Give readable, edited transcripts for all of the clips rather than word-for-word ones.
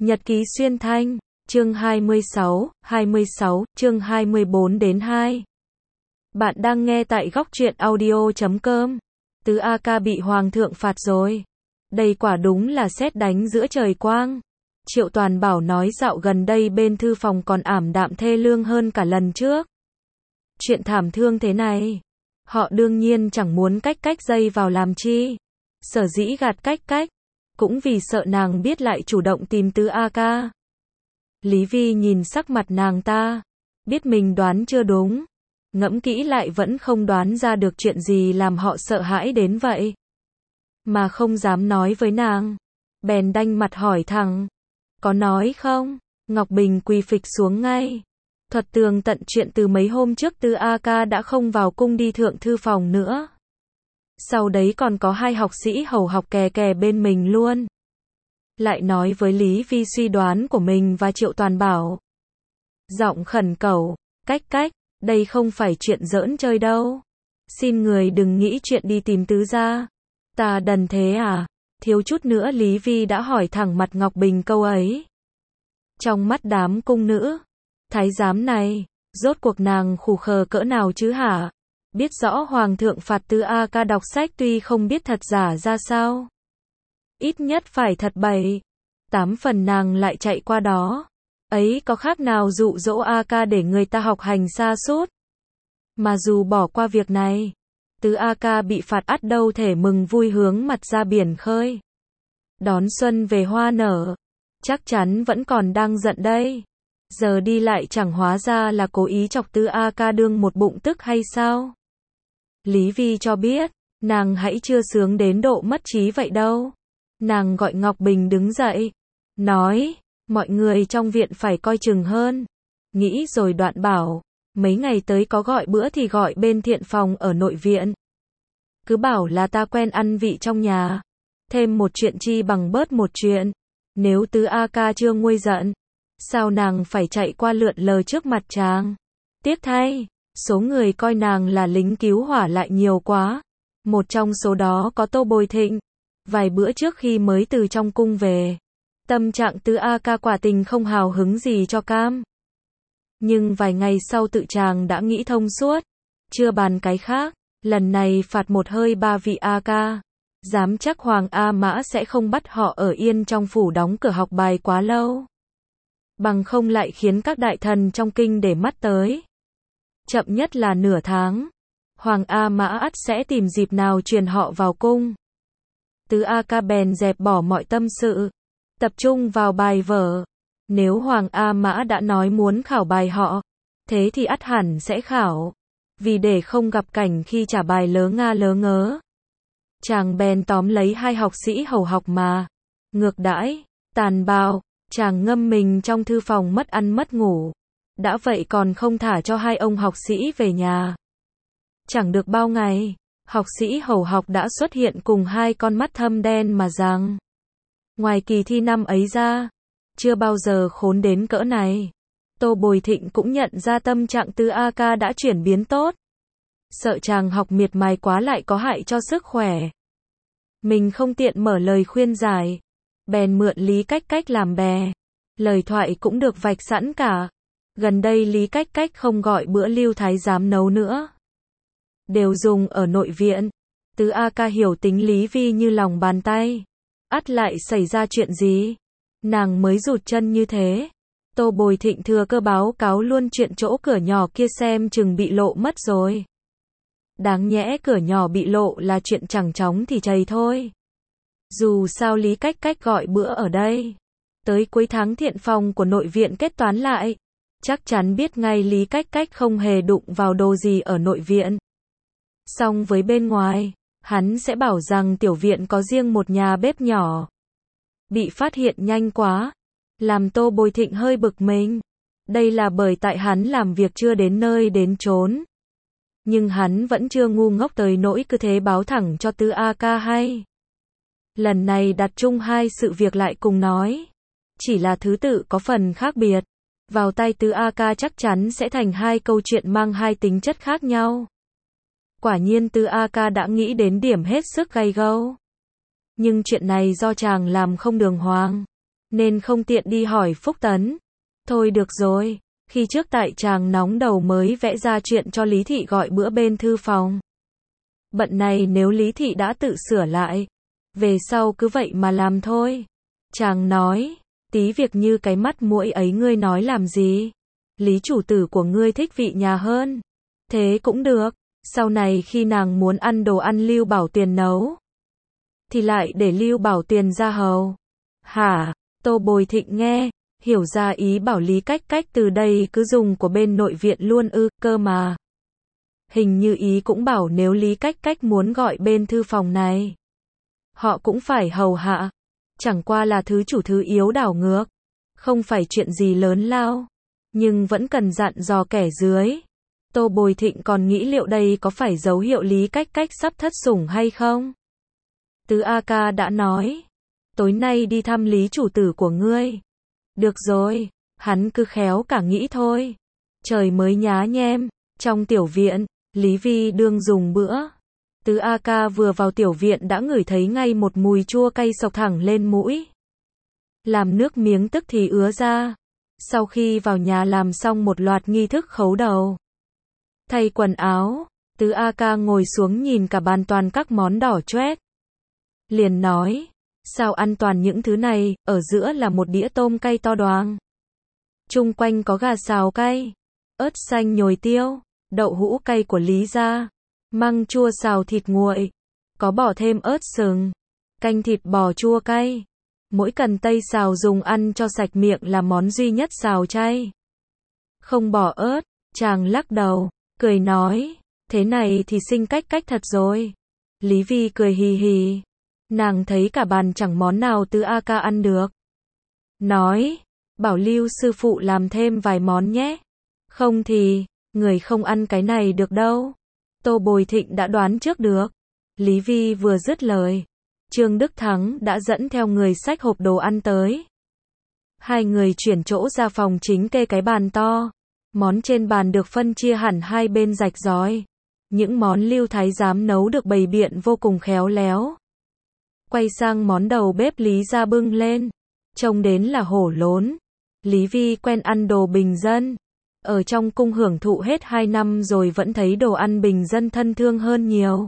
Nhật ký xuyên thanh, chương 26, chương 24 đến 2. Bạn đang nghe tại góc truyện audio.com. Tứ A Ca bị Hoàng thượng phạt rồi. Đây quả đúng là sét đánh giữa trời quang. Triệu Toàn Bảo nói dạo gần đây bên thư phòng còn ảm đạm thê lương hơn cả lần trước. Chuyện thảm thương thế này, họ đương nhiên chẳng muốn cách dây vào làm chi. Sở dĩ gạt cách, cũng vì sợ nàng biết lại chủ động tìm Tứ A Ca. Lý Vi nhìn sắc mặt nàng ta, biết mình đoán chưa đúng. Ngẫm kỹ lại vẫn không đoán ra được chuyện gì làm họ sợ hãi đến vậy. Mà không dám nói với nàng. Bèn đanh mặt hỏi thẳng. Có nói không? Ngọc Bình quỳ phịch xuống ngay. Thuật tường tận chuyện từ mấy hôm trước Tứ A Ca đã không vào cung đi thượng thư phòng nữa. Sau đấy còn có 2 học sĩ hầu học kè bên mình luôn. Lại nói với Lý Vi suy đoán của mình và Triệu Toàn Bảo. Giọng khẩn cầu, cách, đây không phải chuyện giỡn chơi đâu. Xin người đừng nghĩ chuyện đi tìm Tứ gia. Ta đần thế à? Thiếu chút nữa Lý Vi đã hỏi thẳng mặt Ngọc Bình câu ấy. Trong mắt đám cung nữ, thái giám này, rốt cuộc nàng khù khờ cỡ nào chứ hả? Biết rõ Hoàng thượng phạt Tứ A Ca đọc sách tuy không biết thật giả ra sao. Ít nhất phải thật 7-8 phần nàng lại chạy qua đó. Ấy có khác nào dụ dỗ A Ca để người ta học hành sa sút. Mà dù bỏ qua việc này, Tứ A Ca bị phạt ắt đâu thể mừng vui hướng mặt ra biển khơi. Đón xuân về hoa nở, chắc chắn vẫn còn đang giận đây. Giờ đi lại chẳng hóa ra là cố ý chọc Tứ A Ca đương một bụng tức hay sao? Lý Vi cho biết, nàng hãy chưa sướng đến độ mất trí vậy đâu. Nàng gọi Ngọc Bình đứng dậy, nói, mọi người trong viện phải coi chừng hơn. Nghĩ rồi đoạn bảo, mấy ngày tới có gọi bữa thì gọi bên thiện phòng ở nội viện. Cứ bảo là ta quen ăn vị trong nhà. Thêm một chuyện chi bằng bớt một chuyện. Nếu Tứ A Ca chưa nguôi giận, sao nàng phải chạy qua lượn lờ trước mặt chàng? Tiếc thay, số người coi nàng là lính cứu hỏa lại nhiều quá. Một trong số đó có Tô Bồi Thịnh. Vài bữa trước khi mới từ trong cung về, tâm trạng Tứ A Ca quả tình không hào hứng gì cho cam. Nhưng vài ngày sau tự chàng đã nghĩ thông suốt. Chưa bàn cái khác, lần này phạt một hơi 3 vị A Ca. Dám chắc Hoàng A Mã sẽ không bắt họ ở yên trong phủ đóng cửa học bài quá lâu. Bằng không lại khiến các đại thần trong kinh để mắt tới. Chậm nhất là nửa tháng. Hoàng A Mã ắt sẽ tìm dịp nào truyền họ vào cung. Tứ A Ca bèn dẹp bỏ mọi tâm sự, tập trung vào bài vở. Nếu Hoàng A Mã đã nói muốn khảo bài họ, thế thì ắt hẳn sẽ khảo. Vì để không gặp cảnh khi trả bài lớ nga lớ ngớ, chàng bèn tóm lấy 2 học sĩ hầu học mà ngược đãi, tàn bạo. Chàng ngâm mình trong thư phòng mất ăn mất ngủ. Đã vậy còn không thả cho 2 ông học sĩ về nhà. Chẳng được bao ngày, học sĩ hầu học đã xuất hiện cùng 2 con mắt thâm đen mà rằng, ngoài kỳ thi năm ấy ra, chưa bao giờ khốn đến cỡ này. Tô Bồi Thịnh cũng nhận ra tâm trạng Tứ A Ca đã chuyển biến tốt. Sợ chàng học miệt mài quá lại có hại cho sức khỏe. Mình không tiện mở lời khuyên giải, bèn mượn Lý Cách làm bè. Lời thoại cũng được vạch sẵn cả. Gần đây Lý Cách không gọi bữa Lưu Thái giám nấu nữa, đều dùng ở nội viện. Tứ A Ca hiểu tính Lý Vi như lòng bàn tay. Ắt lại xảy ra chuyện gì, nàng mới rụt chân như thế. Tô Bồi Thịnh thừa cơ báo cáo luôn chuyện chỗ cửa nhỏ kia xem chừng bị lộ mất rồi. Đáng nhẽ cửa nhỏ bị lộ là chuyện chẳng chóng thì chày thôi. Dù sao Lý Cách gọi bữa ở đây. Tới cuối tháng thiện phòng của nội viện kết toán lại, chắc chắn biết ngay Lý Cách không hề đụng vào đồ gì ở nội viện. Song với bên ngoài, hắn sẽ bảo rằng tiểu viện có riêng một nhà bếp nhỏ. Bị phát hiện nhanh quá, làm Tô Bồi Thịnh hơi bực mình. Đây là bởi tại hắn làm việc chưa đến nơi đến chốn. Nhưng hắn vẫn chưa ngu ngốc tới nỗi cứ thế báo thẳng cho Tứ A Ca hay. Lần này đặt chung 2 sự việc lại cùng nói. Chỉ là thứ tự có phần khác biệt. Vào tay Tứ A Ca chắc chắn sẽ thành 2 câu chuyện mang 2 tính chất khác nhau. Quả nhiên Tứ A Ca đã nghĩ đến điểm hết sức gay gâu. Nhưng chuyện này do chàng làm không đường hoàng, nên không tiện đi hỏi Phúc Tấn. Thôi được rồi, khi trước tại chàng nóng đầu mới vẽ ra chuyện cho Lý Thị gọi bữa bên thư phòng. Bận này nếu Lý Thị đã tự sửa lại, về sau cứ vậy mà làm thôi. Chàng nói, tí việc như cái mắt muỗi ấy ngươi nói làm gì? Lý chủ tử của ngươi thích vị nhà hơn. Thế cũng được, sau này khi nàng muốn ăn đồ ăn Lưu Bảo Tuyền nấu, thì lại để Lưu Bảo Tuyền ra hầu. Hả? Tô Bồi Thịnh nghe, hiểu ra ý bảo Lý Cách Cách từ đây cứ dùng của bên nội viện luôn ư, cơ mà. Hình như ý cũng bảo nếu Lý Cách Cách muốn gọi bên thư phòng này, họ cũng phải hầu hạ. Chẳng qua là thứ chủ thứ yếu đảo ngược. Không phải chuyện gì lớn lao, nhưng vẫn cần dặn dò kẻ dưới. Tô Bồi Thịnh còn nghĩ liệu đây có phải dấu hiệu Lý Cách Cách sắp thất sủng hay không? Tứ A Ca đã nói, tối nay đi thăm Lý chủ tử của ngươi. Được rồi, hắn cứ khéo cả nghĩ thôi. Trời mới nhá nhem, trong tiểu viện, Lý Vi đương dùng bữa. Tứ A Ca vừa vào tiểu viện đã ngửi thấy ngay một mùi chua cay xộc thẳng lên mũi. Làm nước miếng tức thì ứa ra. Sau khi vào nhà làm xong một loạt nghi thức khấu đầu, thay quần áo, Tứ A Ca ngồi xuống nhìn cả bàn toàn các món đỏ choét. Liền nói, sao ăn toàn những thứ này, ở giữa là một đĩa tôm cay to đoàng. Chung quanh có gà xào cay, ớt xanh nhồi tiêu, đậu hũ cay của Lý gia, măng chua xào thịt nguội, có bỏ thêm ớt sừng, canh thịt bò chua cay. Mỗi cần tây xào dùng ăn cho sạch miệng là món duy nhất xào chay. Không bỏ ớt, chàng lắc đầu, cười nói, thế này thì sinh Cách Cách thật rồi. Lý Vi cười hì hì, nàng thấy cả bàn chẳng món nào Tứ A Ca ăn được. Nói, bảo Lưu sư phụ làm thêm vài món nhé. Không thì, người không ăn cái này được đâu. Tô Bồi Thịnh đã đoán trước được. Lý Vi vừa dứt lời, Trương Đức Thắng đã dẫn theo người xách hộp đồ ăn tới. Hai người chuyển chỗ ra phòng chính kê cái bàn to. Món trên bàn được phân chia hẳn hai bên rạch ròi. Những món Lưu Thái giám nấu được bày biện vô cùng khéo léo. Quay sang món đầu bếp Lý gia bưng lên, trông đến là hổ lốn. Lý Vi quen ăn đồ bình dân, ở trong cung hưởng thụ hết 2 năm rồi vẫn thấy đồ ăn bình dân thân thương hơn nhiều.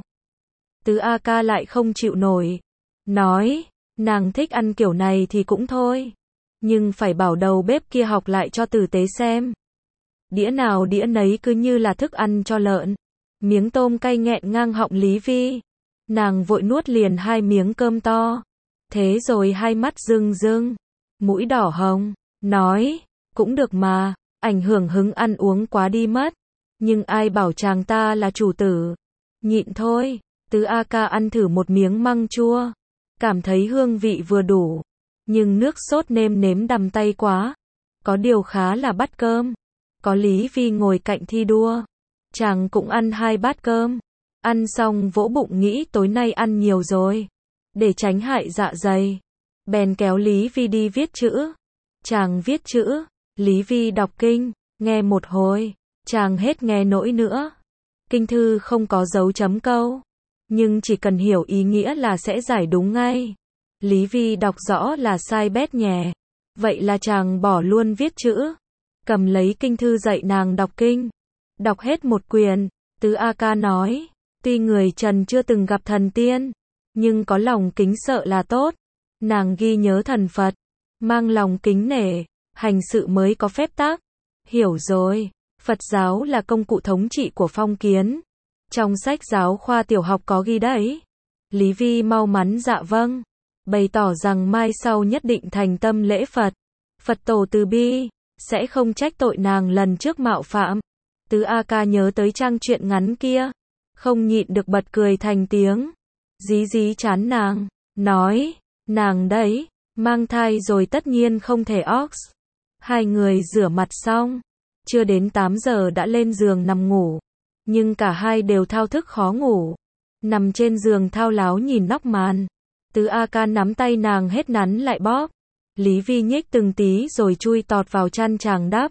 Tứ A Ca lại không chịu nổi, nói, nàng thích ăn kiểu này thì cũng thôi, nhưng phải bảo đầu bếp kia học lại cho tử tế xem. Đĩa nào đĩa nấy cứ như là thức ăn cho lợn. Miếng tôm cay nghẹn ngang họng Lý Vi. Nàng vội nuốt liền 2 miếng cơm to. Thế rồi hai mắt rưng rưng, mũi đỏ hồng, nói, cũng được mà, ảnh hưởng hứng ăn uống quá đi mất. Nhưng ai bảo chàng ta là chủ tử. Nhịn thôi. Tứ A Ca ăn thử một miếng măng chua, cảm thấy hương vị vừa đủ, nhưng nước sốt nêm nếm đằm tay quá. Có điều khá là bát cơm. Có Lý Vi ngồi cạnh thi đua, chàng cũng ăn 2 bát cơm. Ăn xong vỗ bụng nghĩ tối nay ăn nhiều rồi, để tránh hại dạ dày. Bèn kéo Lý Vi đi viết chữ. Chàng viết chữ, Lý Vi đọc kinh, nghe một hồi, chàng hết nghe nổi nữa. Kinh thư không có dấu chấm câu, nhưng chỉ cần hiểu ý nghĩa là sẽ giải đúng ngay. Lý Vi đọc rõ là sai bét nhè, vậy là chàng bỏ luôn viết chữ, cầm lấy kinh thư dạy nàng đọc kinh. Đọc hết một quyển, Tứ A Ca nói, tuy người trần chưa từng gặp thần tiên, nhưng có lòng kính sợ là tốt. Nàng ghi nhớ thần Phật, mang lòng kính nể, hành sự mới có phép tắc. Hiểu rồi, Phật giáo là công cụ thống trị của phong kiến. Trong sách giáo khoa tiểu học có ghi đấy. Lý Vi mau mắn dạ vâng, bày tỏ rằng mai sau nhất định thành tâm lễ Phật. Phật tổ từ bi, sẽ không trách tội nàng lần trước mạo phạm. Tứ A Ca nhớ tới trang truyện ngắn kia, không nhịn được bật cười thành tiếng. Dí dí chán nàng, nói, nàng đấy, mang thai rồi tất nhiên không thể ox. Hai người rửa mặt xong, chưa đến 8 giờ đã lên giường nằm ngủ, nhưng cả hai đều thao thức khó ngủ. Nằm trên giường thao láo nhìn nóc màn, Tứ A Ca nắm tay nàng hết nắn lại bóp. Lý Vi nhích từng tí rồi chui tọt vào chăn chàng đắp.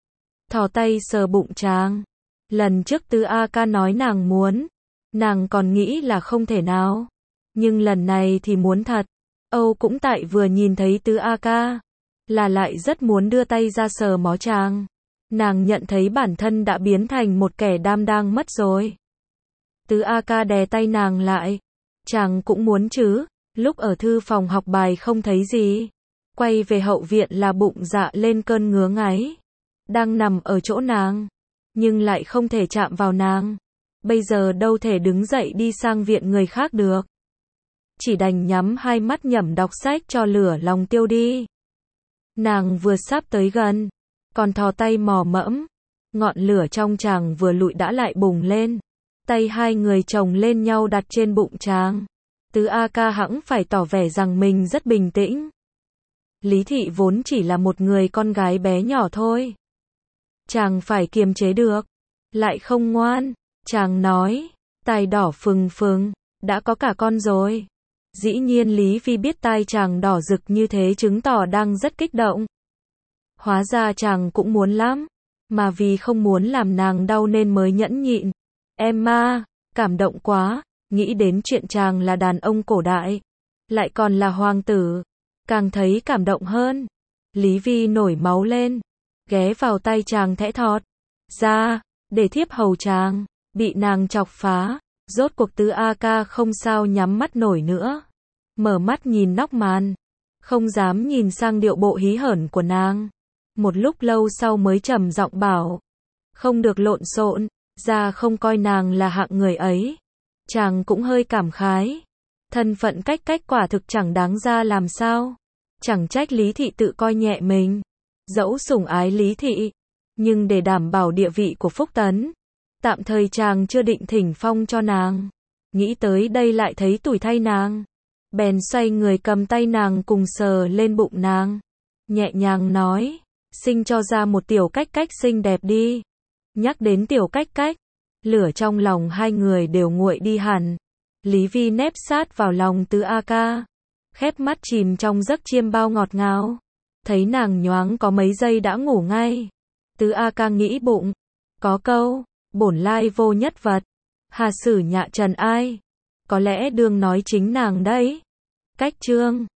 Thò tay sờ bụng chàng. Lần trước Tứ A Ca nói nàng muốn, nàng còn nghĩ là không thể nào, nhưng lần này thì muốn thật. Âu cũng tại vừa nhìn thấy Tứ A Ca, là lại rất muốn đưa tay ra sờ mó chàng. Nàng nhận thấy bản thân đã biến thành một kẻ đam đang mất rồi. Tứ A Ca đè tay nàng lại. Chàng cũng muốn chứ, lúc ở thư phòng học bài không thấy gì. Quay về hậu viện là bụng dạ lên cơn ngứa ngáy. Đang nằm ở chỗ nàng, nhưng lại không thể chạm vào nàng. Bây giờ đâu thể đứng dậy đi sang viện người khác được. Chỉ đành nhắm hai mắt nhẩm đọc sách cho lửa lòng tiêu đi. Nàng vừa sắp tới gần, còn thò tay mò mẫm. Ngọn lửa trong chàng vừa lụi đã lại bùng lên. Tay hai người chồng lên nhau đặt trên bụng chàng. Tứ A Ca hẵng phải tỏ vẻ rằng mình rất bình tĩnh. Lý Thị vốn chỉ là một người con gái bé nhỏ thôi. Chàng phải kiềm chế được. Lại không ngoan. Chàng nói, tai đỏ phừng phừng, đã có cả con rồi. Dĩ nhiên Lý Phi biết tai chàng đỏ rực như thế chứng tỏ đang rất kích động. Hóa ra chàng cũng muốn lắm, mà vì không muốn làm nàng đau nên mới nhẫn nhịn. Emma, cảm động quá, nghĩ đến chuyện chàng là đàn ông cổ đại, lại còn là hoàng tử, càng thấy cảm động hơn. Lý Vi nổi máu lên, ghé vào tay chàng thẽ thọt ra, để thiếp hầu chàng, bị nàng chọc phá. Rốt cuộc Tứ A Ca không sao nhắm mắt nổi nữa. Mở mắt nhìn nóc màn, không dám nhìn sang điệu bộ hí hởn của nàng. Một lúc lâu sau mới trầm giọng bảo, không được lộn xộn, ra không coi nàng là hạng người ấy. Chàng cũng hơi cảm khái. Thân phận cách quả thực chẳng đáng ra làm sao. Chẳng trách Lý Thị tự coi nhẹ mình. Dẫu sủng ái Lý Thị, nhưng để đảm bảo địa vị của Phúc Tấn, tạm thời chàng chưa định thỉnh phong cho nàng. Nghĩ tới đây lại thấy tủi thay nàng. Bèn xoay người cầm tay nàng cùng sờ lên bụng nàng. Nhẹ nhàng nói, sinh cho ra một tiểu cách xinh đẹp đi. Nhắc đến tiểu cách, lửa trong lòng hai người đều nguội đi hẳn. Lý Vi nép sát vào lòng Tứ A Ca, khép mắt chìm trong giấc chiêm bao ngọt ngào. Thấy nàng nhoáng có mấy giây đã ngủ ngay. Tứ A Ca nghĩ bụng, có câu, bổn lai vô nhất vật, hà sử nhạ trần ai. Có lẽ đương nói chính nàng đấy. Cách chương